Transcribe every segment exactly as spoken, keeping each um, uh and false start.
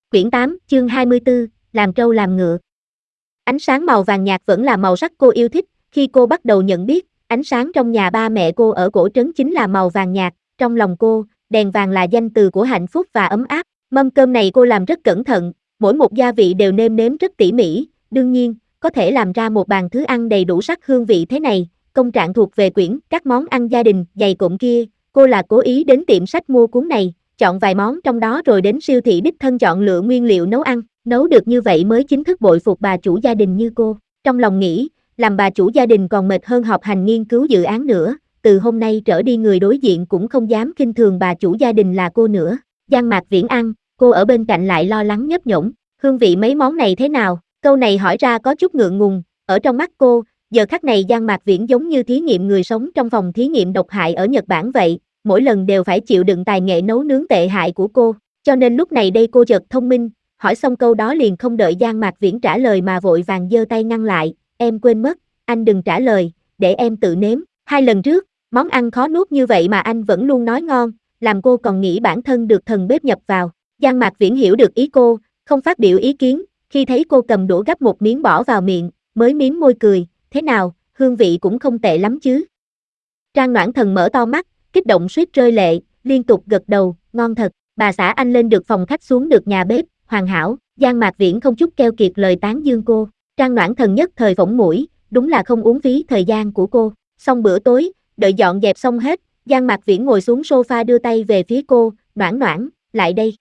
Quyển tám, chương hai mươi tư, làm trâu làm ngựa. Ánh sáng màu vàng nhạt vẫn là màu sắc cô yêu thích, khi cô bắt đầu nhận biết, ánh sáng trong nhà ba mẹ cô ở cổ trấn chính là màu vàng nhạt, trong lòng cô, đèn vàng là danh từ của hạnh phúc và ấm áp. Mâm cơm này cô làm rất cẩn thận, mỗi một gia vị đều nêm nếm rất tỉ mỉ, đương nhiên, có thể làm ra một bàn thứ ăn đầy đủ sắc hương vị thế này, công trạng thuộc về quyển các món ăn gia đình dày cộm kia, cô là cố ý đến tiệm sách mua cuốn này, chọn vài món trong đó rồi đến siêu thị đích thân chọn lựa nguyên liệu nấu ăn, nấu được như vậy mới chính thức bội phục bà chủ gia đình như cô. Trong lòng nghĩ, làm bà chủ gia đình còn mệt hơn họp hành nghiên cứu dự án nữa, từ hôm nay trở đi người đối diện cũng không dám khinh thường bà chủ gia đình là cô nữa. Giang Mạc Viễn ăn, cô ở bên cạnh lại lo lắng nhấp nhổm, hương vị mấy món này thế nào? Câu này hỏi ra có chút ngượng ngùng, ở trong mắt cô, giờ khắc này Giang Mạc Viễn giống như thí nghiệm người sống trong phòng thí nghiệm độc hại ở Nhật Bản vậy, mỗi lần đều phải chịu đựng tài nghệ nấu nướng tệ hại của cô, cho nên lúc này đây cô chợt thông minh, hỏi xong câu đó liền không đợi Giang Mạc Viễn trả lời mà vội vàng giơ tay ngăn lại, em quên mất, anh đừng trả lời, để em tự nếm, hai lần trước, món ăn khó nuốt như vậy mà anh vẫn luôn nói ngon, làm cô còn nghĩ bản thân được thần bếp nhập vào. Giang Mạc Viễn hiểu được ý cô, không phát biểu ý kiến, khi thấy cô cầm đũa gắp một miếng bỏ vào miệng, mới mím môi cười, thế nào, hương vị cũng không tệ lắm chứ. Trang Noãn Thần mở to mắt, kích động suýt rơi lệ, liên tục gật đầu, ngon thật, bà xã anh lên được phòng khách xuống được nhà bếp, hoàn hảo, Giang Mạc Viễn không chút keo kiệt lời tán dương cô, Trang Noãn Thần nhất thời phỏng mũi, đúng là không uống phí thời gian của cô, xong bữa tối, đợi dọn dẹp xong hết, Giang Mạc Viễn ngồi xuống sofa đưa tay về phía cô, Noãn Noãn, lại đây.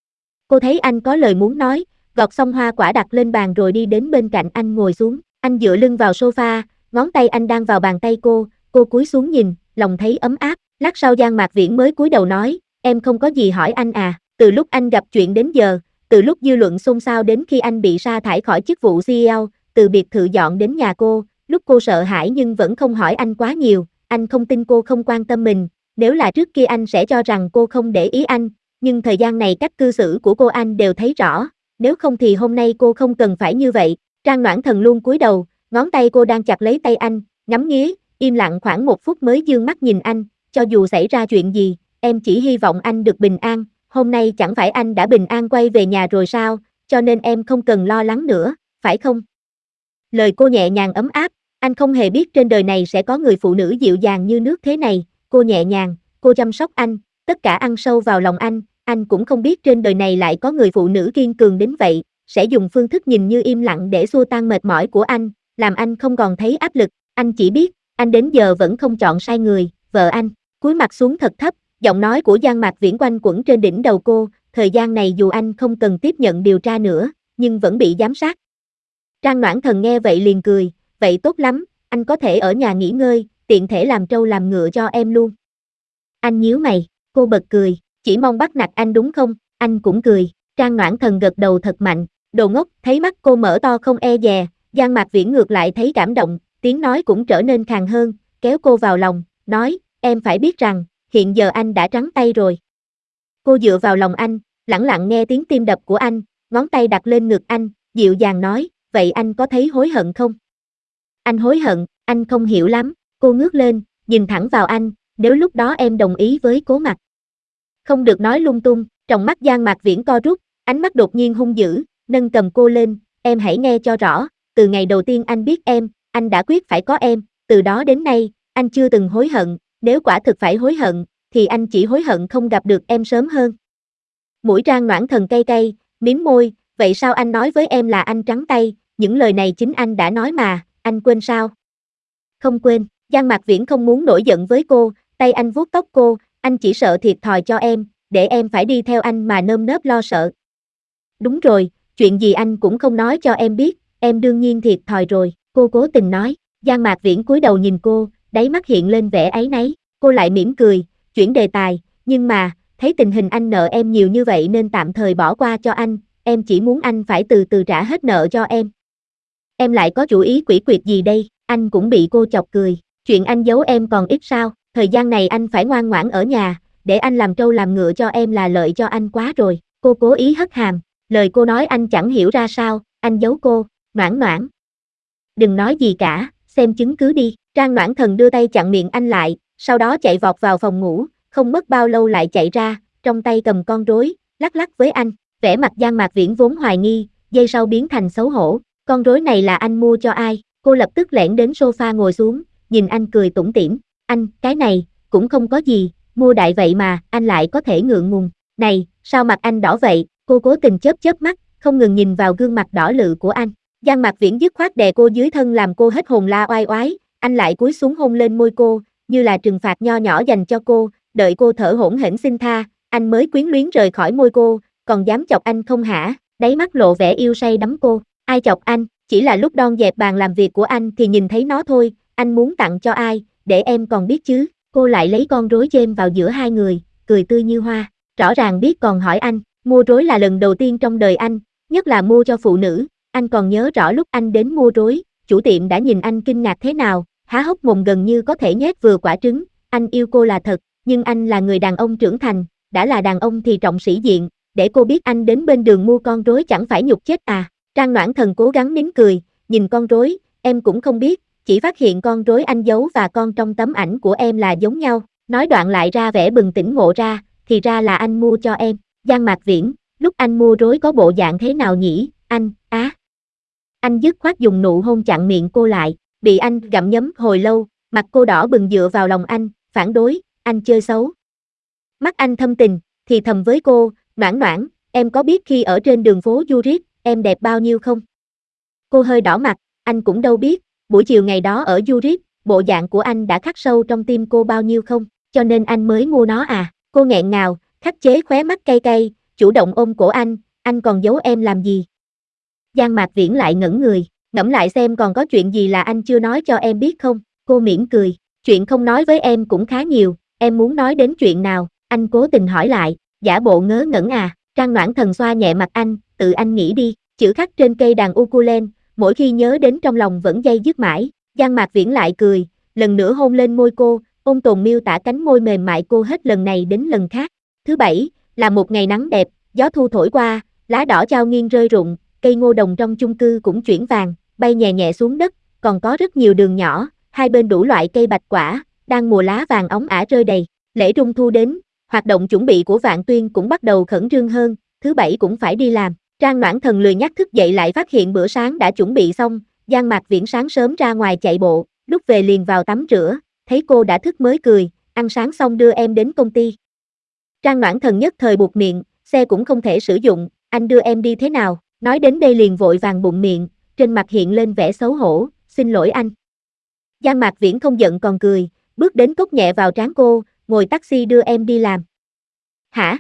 Cô thấy anh có lời muốn nói, gọt xong hoa quả đặt lên bàn rồi đi đến bên cạnh anh ngồi xuống, anh dựa lưng vào sofa, ngón tay anh đang vào bàn tay cô, cô cúi xuống nhìn, lòng thấy ấm áp, lát sau Giang Mạc Viễn mới cúi đầu nói, em không có gì hỏi anh à, từ lúc anh gặp chuyện đến giờ, từ lúc dư luận xôn xao đến khi anh bị sa thải khỏi chức vụ xê e ô, từ biệt thự dọn đến nhà cô, lúc cô sợ hãi nhưng vẫn không hỏi anh quá nhiều, anh không tin cô không quan tâm mình, nếu là trước kia anh sẽ cho rằng cô không để ý anh, nhưng thời gian này cách cư xử của cô anh đều thấy rõ, nếu không thì hôm nay cô không cần phải như vậy. Trang Noãn Thần luôn cúi đầu, ngón tay cô đang chặt lấy tay anh, ngắm nghía, im lặng khoảng một phút mới dương mắt nhìn anh, cho dù xảy ra chuyện gì, em chỉ hy vọng anh được bình an, hôm nay chẳng phải anh đã bình an quay về nhà rồi sao, cho nên em không cần lo lắng nữa, phải không? Lời cô nhẹ nhàng ấm áp, anh không hề biết trên đời này sẽ có người phụ nữ dịu dàng như nước thế này, cô nhẹ nhàng, cô chăm sóc anh, tất cả ăn sâu vào lòng anh, anh cũng không biết trên đời này lại có người phụ nữ kiên cường đến vậy, sẽ dùng phương thức nhìn như im lặng để xua tan mệt mỏi của anh, làm anh không còn thấy áp lực, anh chỉ biết, anh đến giờ vẫn không chọn sai người, vợ anh, cúi mặt xuống thật thấp, giọng nói của Giang Mạc Viễn quanh quẩn trên đỉnh đầu cô, thời gian này dù anh không cần tiếp nhận điều tra nữa, nhưng vẫn bị giám sát. Trang Noãn Thần nghe vậy liền cười, vậy tốt lắm, anh có thể ở nhà nghỉ ngơi, tiện thể làm trâu làm ngựa cho em luôn. Anh nhíu mày, cô bật cười, chỉ mong bắt nạt anh đúng không, anh cũng cười, Trang Noãn Thần gật đầu thật mạnh, đồ ngốc, thấy mắt cô mở to không e dè, Giang Mạc Viễn ngược lại thấy cảm động, tiếng nói cũng trở nên khàn hơn, kéo cô vào lòng, nói, em phải biết rằng, hiện giờ anh đã trắng tay rồi. Cô dựa vào lòng anh, lẳng lặng nghe tiếng tim đập của anh, ngón tay đặt lên ngực anh, dịu dàng nói, vậy anh có thấy hối hận không? Anh hối hận, anh không hiểu lắm, cô ngước lên, nhìn thẳng vào anh, nếu lúc đó em đồng ý với Cố Mặc. Không được nói lung tung, trong mắt Giang Mạc Viễn co rút, ánh mắt đột nhiên hung dữ, nâng cầm cô lên, em hãy nghe cho rõ, từ ngày đầu tiên anh biết em, anh đã quyết phải có em, từ đó đến nay, anh chưa từng hối hận, nếu quả thực phải hối hận, thì anh chỉ hối hận không gặp được em sớm hơn. Mũi Trang Noãn Thần cay cay, mím môi, vậy sao anh nói với em là anh trắng tay, những lời này chính anh đã nói mà, anh quên sao? Không quên, Giang Mạc Viễn không muốn nổi giận với cô, tay anh vuốt tóc cô, anh chỉ sợ thiệt thòi cho em, để em phải đi theo anh mà nơm nớp lo sợ. Đúng rồi, chuyện gì anh cũng không nói cho em biết, em đương nhiên thiệt thòi rồi, cô cố tình nói, Giang Mạc Viễn cúi đầu nhìn cô, đáy mắt hiện lên vẻ áy náy, cô lại mỉm cười, chuyển đề tài, nhưng mà, thấy tình hình anh nợ em nhiều như vậy nên tạm thời bỏ qua cho anh, em chỉ muốn anh phải từ từ trả hết nợ cho em. Em lại có chủ ý quỷ quyệt gì đây, anh cũng bị cô chọc cười, chuyện anh giấu em còn ít sao, thời gian này anh phải ngoan ngoãn ở nhà, để anh làm trâu làm ngựa cho em là lợi cho anh quá rồi, cô cố ý hất hàm, lời cô nói anh chẳng hiểu ra sao, anh giấu cô, Noãn Noãn. Đừng nói gì cả, xem chứng cứ đi, Trang Noãn Thần đưa tay chặn miệng anh lại, sau đó chạy vọt vào phòng ngủ, không mất bao lâu lại chạy ra, trong tay cầm con rối, lắc lắc với anh, Vẻ mặt Giang Mạc Viễn vốn hoài nghi, giây sau biến thành xấu hổ. Con rối này là anh mua cho ai? Cô lập tức lẻn đến sofa ngồi xuống, nhìn anh cười tủm tỉm. Anh, cái này, cũng không có gì, mua đại vậy mà, anh lại có thể ngượng ngùng. Này, sao mặt anh đỏ vậy? Cô cố tình chớp chớp mắt, không ngừng nhìn vào gương mặt đỏ lự của anh. Giang Mạc Viễn dứt khoát đè cô dưới thân làm cô hết hồn la oai oái, anh lại cúi xuống hôn lên môi cô, như là trừng phạt nho nhỏ dành cho cô, đợi cô thở hổn hển xin tha, anh mới quyến luyến rời khỏi môi cô, còn dám chọc anh không hả? Đáy mắt lộ vẻ yêu say đắm cô, ai chọc anh, chỉ là lúc đon dẹp bàn làm việc của anh thì nhìn thấy nó thôi, anh muốn tặng cho ai, để em còn biết chứ. Cô lại lấy con rối chêm vào giữa hai người, cười tươi như hoa, rõ ràng biết còn hỏi anh, mua rối là lần đầu tiên trong đời anh, nhất là mua cho phụ nữ, anh còn nhớ rõ lúc anh đến mua rối, chủ tiệm đã nhìn anh kinh ngạc thế nào, há hốc mồm gần như có thể nhét vừa quả trứng, anh yêu cô là thật, nhưng anh là người đàn ông trưởng thành, đã là đàn ông thì trọng sĩ diện, để cô biết anh đến bên đường mua con rối chẳng phải nhục chết à. Trang Noãn Thần cố gắng nín cười, nhìn con rối, em cũng không biết, chỉ phát hiện con rối anh giấu và con trong tấm ảnh của em là giống nhau, nói đoạn lại ra vẻ bừng tỉnh ngộ ra, thì ra là anh mua cho em. Giang Mạc Viễn, lúc anh mua rối có bộ dạng thế nào nhỉ, anh, á. Anh dứt khoát dùng nụ hôn chặn miệng cô lại, bị anh gặm nhấm hồi lâu, mặt cô đỏ bừng dựa vào lòng anh, phản đối, anh chơi xấu. Mắt anh thâm tình, thì thầm với cô, Noãn Noãn, em có biết khi ở trên đường phố Zurich, em đẹp bao nhiêu không? Cô hơi đỏ mặt, anh cũng đâu biết, buổi chiều ngày đó ở Zurich, bộ dạng của anh đã khắc sâu trong tim cô bao nhiêu không, cho nên anh mới mua nó à. Cô nghẹn ngào, khắc chế khóe mắt cay cay, chủ động ôm cổ anh, anh còn giấu em làm gì? Giang Mạc Viễn lại ngẩn người, ngẫm lại xem còn có chuyện gì là anh chưa nói cho em biết không? Cô mỉm cười, chuyện không nói với em cũng khá nhiều, em muốn nói đến chuyện nào? Anh cố tình hỏi lại, giả bộ ngớ ngẩn à. Trang Noãn Thần xoa nhẹ mặt anh, tự anh nghĩ đi, chữ khắc trên cây đàn ukulele, mỗi khi nhớ đến trong lòng vẫn day dứt mãi. Giang Mạc Viễn lại cười, lần nữa hôn lên môi cô, ôn tồn miêu tả cánh môi mềm mại cô hết lần này đến lần khác. Thứ bảy, là một ngày nắng đẹp, gió thu thổi qua, lá đỏ chao nghiêng rơi rụng, cây ngô đồng trong chung cư cũng chuyển vàng, bay nhẹ nhẹ xuống đất, còn có rất nhiều đường nhỏ, hai bên đủ loại cây bạch quả, đang mùa lá vàng óng ả rơi đầy. Lễ Trung Thu đến, hoạt động chuẩn bị của Vạn Tuyên cũng bắt đầu khẩn trương hơn, thứ bảy cũng phải đi làm. Trang Noãn Thần lười nhắc thức dậy lại phát hiện bữa sáng đã chuẩn bị xong, Giang Mạc Viễn sáng sớm ra ngoài chạy bộ, lúc về liền vào tắm rửa, thấy cô đã thức mới cười, ăn sáng xong đưa em đến công ty. Trang Noãn Thần nhất thời buột miệng, xe cũng không thể sử dụng, anh đưa em đi thế nào, nói đến đây liền vội vàng bụng miệng, trên mặt hiện lên vẻ xấu hổ, xin lỗi anh. Giang Mạc Viễn không giận còn cười, bước đến cốc nhẹ vào trán cô, ngồi taxi đưa em đi làm. Hả?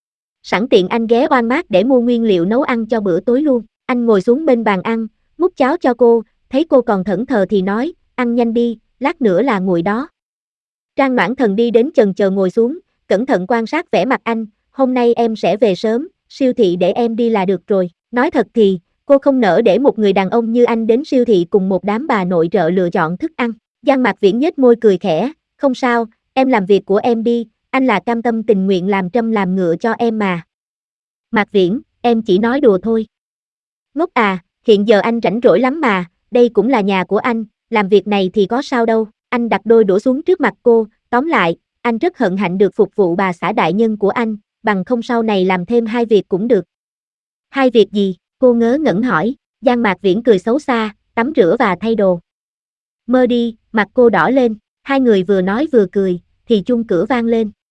Sẵn tiện anh ghé Walmart để mua nguyên liệu nấu ăn cho bữa tối luôn. Anh ngồi xuống bên bàn ăn, múc cháo cho cô, thấy cô còn thẫn thờ thì nói, ăn nhanh đi, lát nữa là nguội đó. Trang Noãn Thần đi đến chần chờ ngồi xuống, cẩn thận quan sát vẻ mặt anh, hôm nay em sẽ về sớm, siêu thị để em đi là được rồi. Nói thật thì, cô không nỡ để một người đàn ông như anh đến siêu thị cùng một đám bà nội trợ lựa chọn thức ăn. Giang Mạc Viễn nhếch môi cười khẽ, không sao, em làm việc của em đi, anh là cam tâm tình nguyện làm trâm làm ngựa cho em mà. Mạc Viễn, em chỉ nói đùa thôi. Ngốc à, hiện giờ anh rảnh rỗi lắm mà, đây cũng là nhà của anh, làm việc này thì có sao đâu. Anh đặt đôi đũa xuống trước mặt cô, tóm lại, anh rất hân hạnh được phục vụ bà xã đại nhân của anh, bằng không sau này làm thêm hai việc cũng được. Hai việc gì? Cô ngớ ngẩn hỏi. Giang Mạc Viễn cười xấu xa, tắm rửa và thay đồ. Mơ đi, mặt cô đỏ lên, hai người vừa nói vừa cười, thì chuông cửa vang lên.